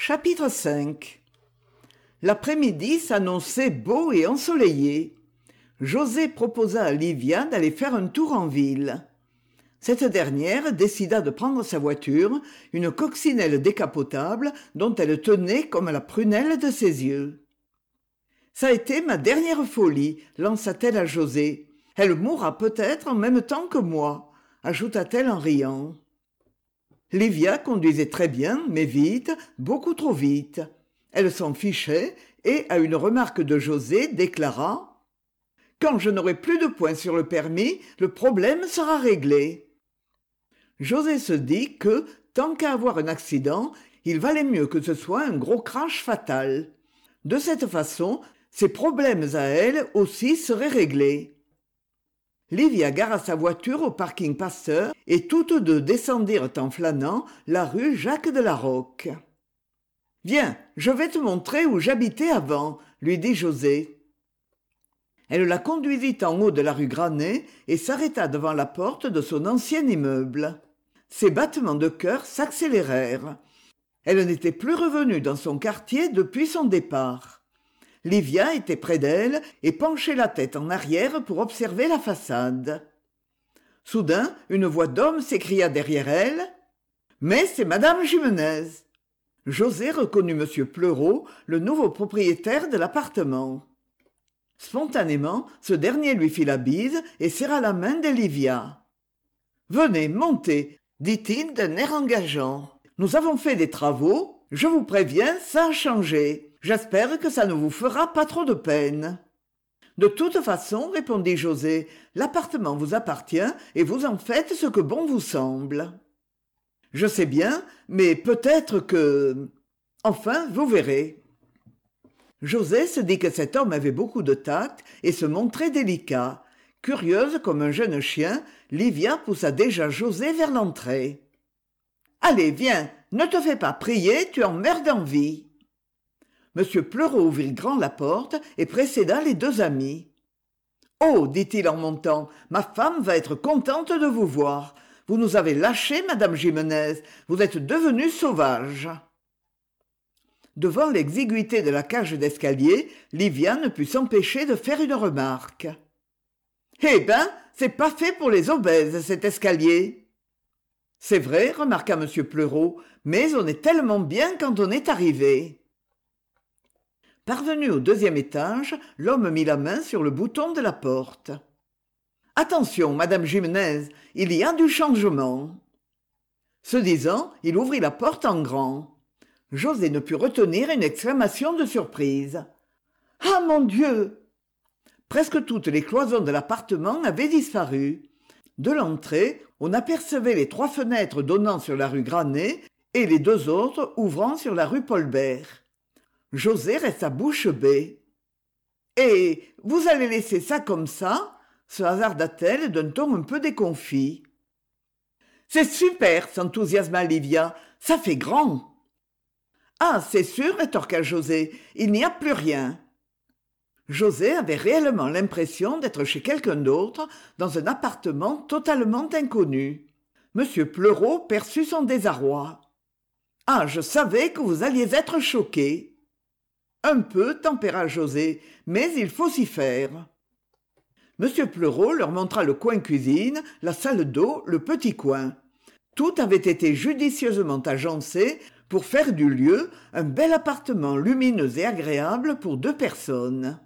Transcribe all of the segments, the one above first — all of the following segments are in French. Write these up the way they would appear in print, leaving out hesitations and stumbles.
Chapitre 5. L'après-midi s'annonçait beau et ensoleillé. José proposa à Livia d'aller faire un tour en ville. Cette dernière décida de prendre sa voiture, une coccinelle décapotable dont elle tenait comme la prunelle de ses yeux. « Ça a été ma dernière folie, lança-t-elle à José. Elle mourra peut-être en même temps que moi, ajouta-t-elle en riant. Livia conduisait très bien, mais vite, beaucoup trop vite. Elle s'en fichait et, à une remarque de José, déclara « Quand je n'aurai plus de points sur le permis, le problème sera réglé. » José se dit que, tant qu'à avoir un accident, il valait mieux que ce soit un gros crash fatal. De cette façon, ses problèmes à elle aussi seraient réglés. Livia gara sa voiture au parking Pasteur et toutes deux descendirent en flânant la rue Jacques de la Roque. « Viens, je vais te montrer où j'habitais avant, » lui dit José. Elle la conduisit en haut de la rue Granet et s'arrêta devant la porte de son ancien immeuble. Ses battements de cœur s'accélérèrent. Elle n'était plus revenue dans son quartier depuis son départ. Livia était près d'elle et penchait la tête en arrière pour observer la façade. Soudain, une voix d'homme s'écria derrière elle. « Mais c'est Madame Gimenez !» José reconnut M. Pleureau, le nouveau propriétaire de l'appartement. Spontanément, ce dernier lui fit la bise et serra la main de Livia. « Venez, montez !» dit-il d'un air engageant. « Nous avons fait des travaux. Je vous préviens, ça a changé. J'espère que ça ne vous fera pas trop de peine. » « De toute façon, répondit José, l'appartement vous appartient et vous en faites ce que bon vous semble. »« Je sais bien, mais peut-être que... Enfin, vous verrez. » José se dit que cet homme avait beaucoup de tact et se montrait délicat. Curieuse comme un jeune chien, Livia poussa déjà José vers l'entrée. « Allez, viens, ne te fais pas prier, tu en meurs d'envie. » M. Pleureau ouvrit grand la porte et précéda les deux amis. « Oh, dit-il en montant, ma femme va être contente de vous voir. Vous nous avez lâchés, Madame Gimenez, vous êtes devenue sauvage. » Devant l'exiguïté de la cage d'escalier, Livia ne put s'empêcher de faire une remarque. « Eh ben, c'est pas fait pour les obèses, cet escalier. »« C'est vrai, remarqua M. Pleureau, mais on est tellement bien quand on est arrivé. » Parvenu au deuxième étage, l'homme mit la main sur le bouton de la porte. « Attention, Madame Gimenez, il y a du changement. » Ce disant, il ouvrit la porte en grand. José ne put retenir une exclamation de surprise. « Ah, mon Dieu !» Presque toutes les cloisons de l'appartement avaient disparu. De l'entrée, on apercevait les 3 fenêtres donnant sur la rue Granet et les 2 autres ouvrant sur la rue Paulbert. José resta bouche bée. « Et vous allez laisser ça comme ça ?» se hasarda-t-elle d'un ton un peu déconfit. « C'est super !» s'enthousiasma Livia. « Ça fait grand !»« Ah, c'est sûr !» rétorqua José. « Il n'y a plus rien. » José avait réellement l'impression d'être chez quelqu'un d'autre, dans un appartement totalement inconnu. M. Pleureau perçut son désarroi. « Ah, je savais que vous alliez être choqué. » Un peu, tempéra José, mais il faut s'y faire. M. Pleureau leur montra le coin cuisine, la salle d'eau, le petit coin. Tout avait été judicieusement agencé pour faire du lieu un bel appartement lumineux et agréable pour 2 personnes.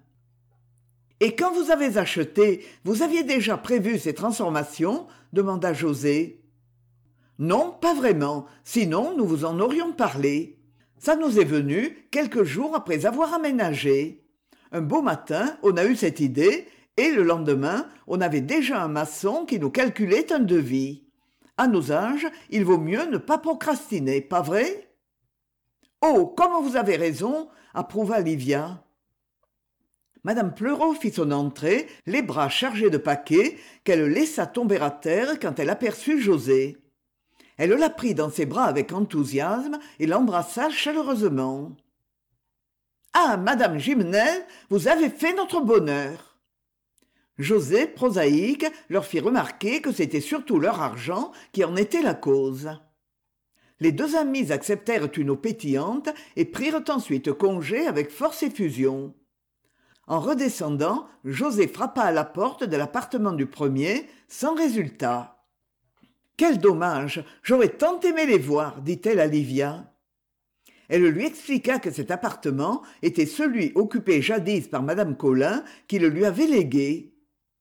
« Et quand vous avez acheté, vous aviez déjà prévu ces transformations ?» demanda José. « Non, pas vraiment, sinon nous vous en aurions parlé. Ça nous est venu quelques jours après avoir aménagé. Un beau matin, on a eu cette idée, et le lendemain, on avait déjà un maçon qui nous calculait un devis. À nos âges, il vaut mieux ne pas procrastiner, pas vrai ? » « Oh, comme vous avez raison !» approuva Livia. Madame Pleureau fit son entrée, les bras chargés de paquets, qu'elle laissa tomber à terre quand elle aperçut José. Elle la prit dans ses bras avec enthousiasme et l'embrassa chaleureusement. « Ah, Madame Gimenez, vous avez fait notre bonheur !» José, prosaïque, leur fit remarquer que c'était surtout leur argent qui en était la cause. Les deux amis acceptèrent une eau pétillante et prirent ensuite congé avec force effusion. En redescendant, José frappa à la porte de l'appartement du premier, sans résultat. « Quel dommage, j'aurais tant aimé les voir, dit-elle à Livia. Elle lui expliqua que cet appartement était celui occupé jadis par madame Colin qui le lui avait légué.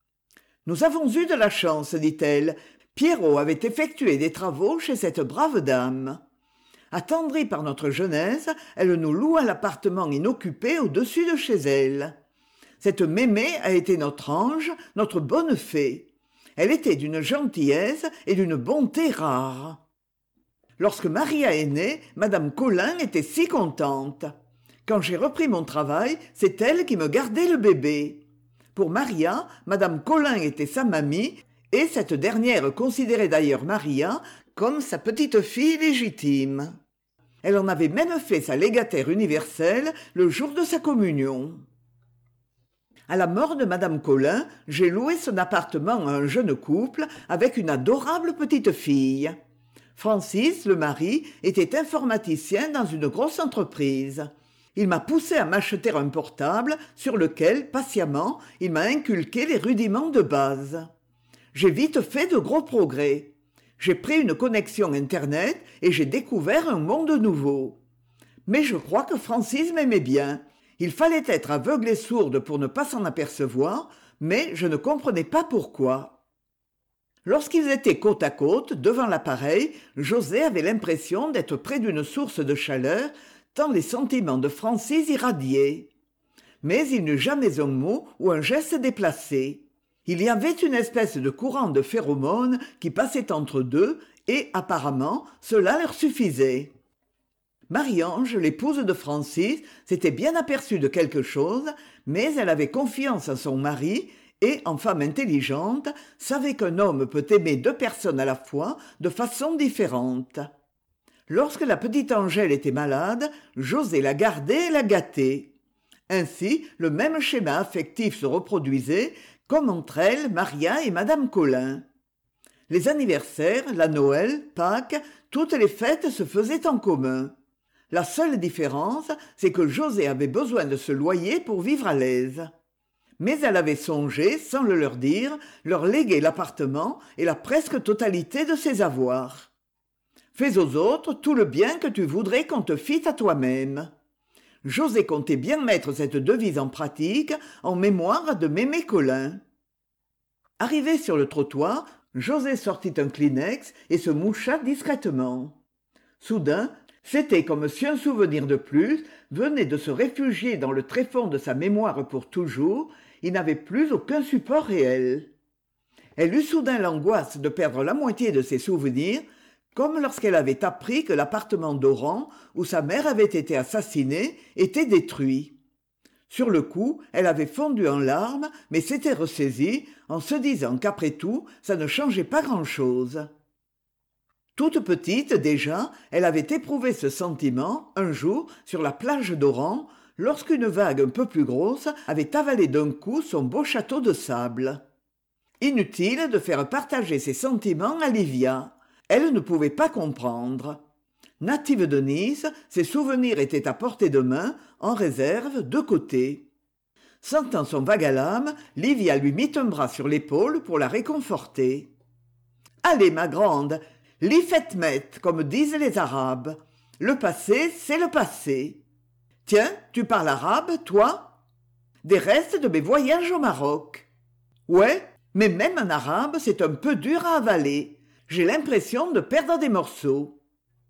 « Nous avons eu de la chance, dit-elle. Pierrot avait effectué des travaux chez cette brave dame. Attendrie par notre jeunesse, elle nous loua l'appartement inoccupé au-dessus de chez elle. Cette Mémé a été notre ange, notre bonne fée. Elle était d'une gentillesse et d'une bonté rares. Lorsque Maria est née, madame Colin était si contente. Quand j'ai repris mon travail, c'est elle qui me gardait le bébé. Pour Maria, madame Colin était sa mamie, et cette dernière considérait d'ailleurs Maria comme sa petite-fille légitime. Elle en avait même fait sa légataire universelle le jour de sa communion. À la mort de madame Colin, j'ai loué son appartement à un jeune couple avec une adorable petite-fille. Francis, le mari, était informaticien dans une grosse entreprise. Il m'a poussé à m'acheter un portable sur lequel, patiemment, il m'a inculqué les rudiments de base. J'ai vite fait de gros progrès. J'ai pris une connexion Internet et j'ai découvert un monde nouveau. Mais je crois que Francis m'aimait bien. Il fallait être aveugle et sourde pour ne pas s'en apercevoir, mais je ne comprenais pas pourquoi. Lorsqu'ils étaient côte à côte, devant l'appareil, José avait l'impression d'être près d'une source de chaleur, tant les sentiments de Francis irradiaient. Mais il n'eut jamais un mot ou un geste déplacé. Il y avait une espèce de courant de phéromones qui passait entre deux, et, apparemment, cela leur suffisait. Marie-Ange, l'épouse de Francis, s'était bien aperçue de quelque chose, mais elle avait confiance en son mari et, en femme intelligente, savait qu'un homme peut aimer deux personnes à la fois de façon différente. Lorsque la petite Angèle était malade, José la gardait et la gâtait. Ainsi, le même schéma affectif se reproduisait, comme entre elles, Maria et madame Colin. Les anniversaires, la Noël, Pâques, toutes les fêtes se faisaient en commun. La seule différence, c'est que José avait besoin de se loyer pour vivre à l'aise. Mais elle avait songé, sans le leur dire, leur léguer l'appartement et la presque totalité de ses avoirs. « Fais aux autres tout le bien que tu voudrais qu'on te fît à toi-même. » José comptait bien mettre cette devise en pratique en mémoire de Mémé Colin. Arrivé sur le trottoir, José sortit un Kleenex et se moucha discrètement. Soudain, c'était comme si un souvenir de plus venait de se réfugier dans le tréfonds de sa mémoire pour toujours. Il n'avait plus aucun support réel. Elle eut soudain l'angoisse de perdre la moitié de ses souvenirs, comme lorsqu'elle avait appris que l'appartement d'Oran, où sa mère avait été assassinée, était détruit. Sur le coup, elle avait fondu en larmes, mais s'était ressaisie, en se disant qu'après tout, ça ne changeait pas grand-chose. Toute petite, déjà, elle avait éprouvé ce sentiment, un jour, sur la plage d'Oran, lorsqu'une vague un peu plus grosse avait avalé d'un coup son beau château de sable. Inutile de faire partager ses sentiments à Livia. Elle ne pouvait pas comprendre. Native de Nice, ses souvenirs étaient à portée de main, en réserve, de côté. Sentant son vague à l'âme, Livia lui mit un bras sur l'épaule pour la réconforter. « Allez, ma grande, li fetmet, comme disent les Arabes. Le passé, c'est le passé. Tiens, tu parles arabe, toi ? Des restes de mes voyages au Maroc. Ouais, mais même en arabe, c'est un peu dur à avaler. J'ai l'impression de perdre des morceaux. »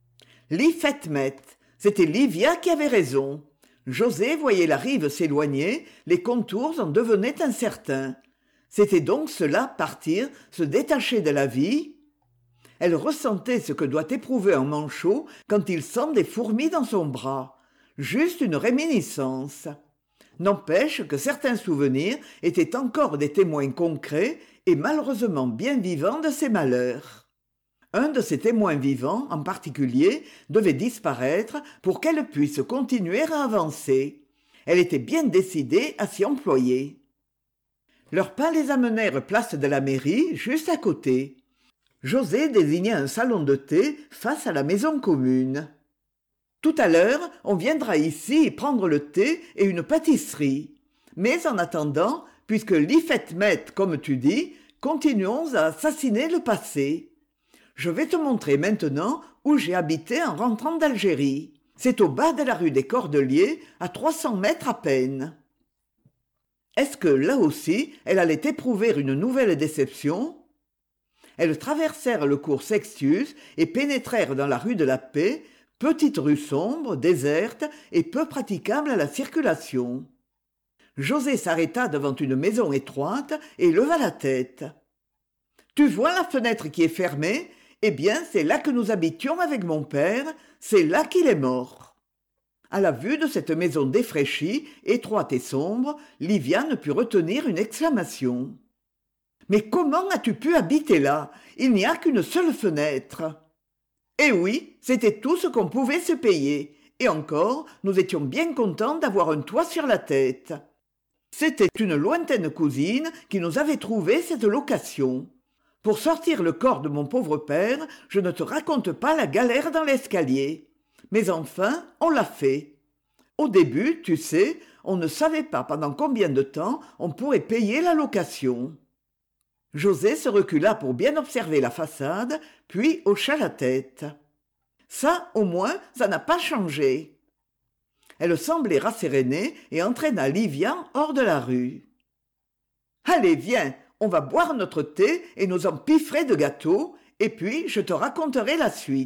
Li fetmet, c'était Livia qui avait raison. José voyait la rive s'éloigner, les contours en devenaient incertains. C'était donc cela, partir, se détacher de la vie. Elle ressentait ce que doit éprouver un manchot quand il sent des fourmis dans son bras. Juste une réminiscence. N'empêche que certains souvenirs étaient encore des témoins concrets et malheureusement bien vivants de ses malheurs. Un de ces témoins vivants, en particulier, devait disparaître pour qu'elle puisse continuer à avancer. Elle était bien décidée à s'y employer. Leurs pas les amenèrent place de la mairie, juste à côté. José désigna un salon de thé face à la maison commune. Tout à l'heure, on viendra ici prendre le thé et une pâtisserie. Mais en attendant, puisque l'Ifet met, comme tu dis, continuons à assassiner le passé. Je vais te montrer maintenant où j'ai habité en rentrant d'Algérie. C'est au bas de la rue des Cordeliers, à 300 mètres à peine. Est-ce que, là aussi, elle allait éprouver une nouvelle déception ? Elles traversèrent le cours Sextius et pénétrèrent dans la rue de la Paix, petite rue sombre, déserte et peu praticable à la circulation. José s'arrêta devant une maison étroite et leva la tête. « Tu vois la fenêtre qui est fermée ? Eh bien, c'est là que nous habitions avec mon père, c'est là qu'il est mort. » À la vue de cette maison défraîchie, étroite et sombre, Livia ne put retenir une exclamation. « Mais comment as-tu pu habiter là ? Il n'y a qu'une seule fenêtre. » Eh oui, c'était tout ce qu'on pouvait se payer. Et encore, nous étions bien contents d'avoir un toit sur la tête. C'était une lointaine cousine qui nous avait trouvé cette location. Pour sortir le corps de mon pauvre père, je ne te raconte pas la galère dans l'escalier. Mais enfin, on l'a fait. Au début, tu sais, on ne savait pas pendant combien de temps on pourrait payer la location. José se recula pour bien observer la façade, puis hocha la tête. Ça, au moins, ça n'a pas changé. Elle semblait rassérénée et entraîna Livia hors de la rue. « Allez, viens, on va boire notre thé et nos empiffrés de gâteaux, et puis je te raconterai la suite. »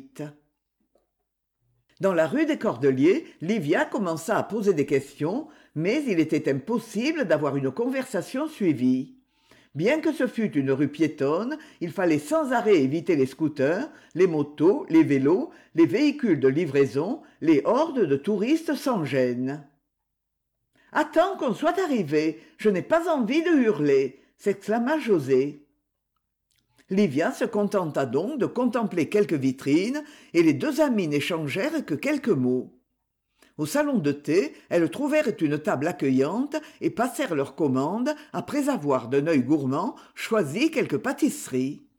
Dans la rue des Cordeliers, Livia commença à poser des questions, mais il était impossible d'avoir une conversation suivie. Bien que ce fût une rue piétonne, il fallait sans arrêt éviter les scooters, les motos, les vélos, les véhicules de livraison, les hordes de touristes sans gêne. « Attends qu'on soit arrivé, je n'ai pas envie de hurler !» s'exclama José. Livia se contenta donc de contempler quelques vitrines et les deux amis n'échangèrent que quelques mots. Au salon de thé, elles trouvèrent une table accueillante et passèrent leurs commandes après avoir d'un œil gourmand choisi quelques pâtisseries.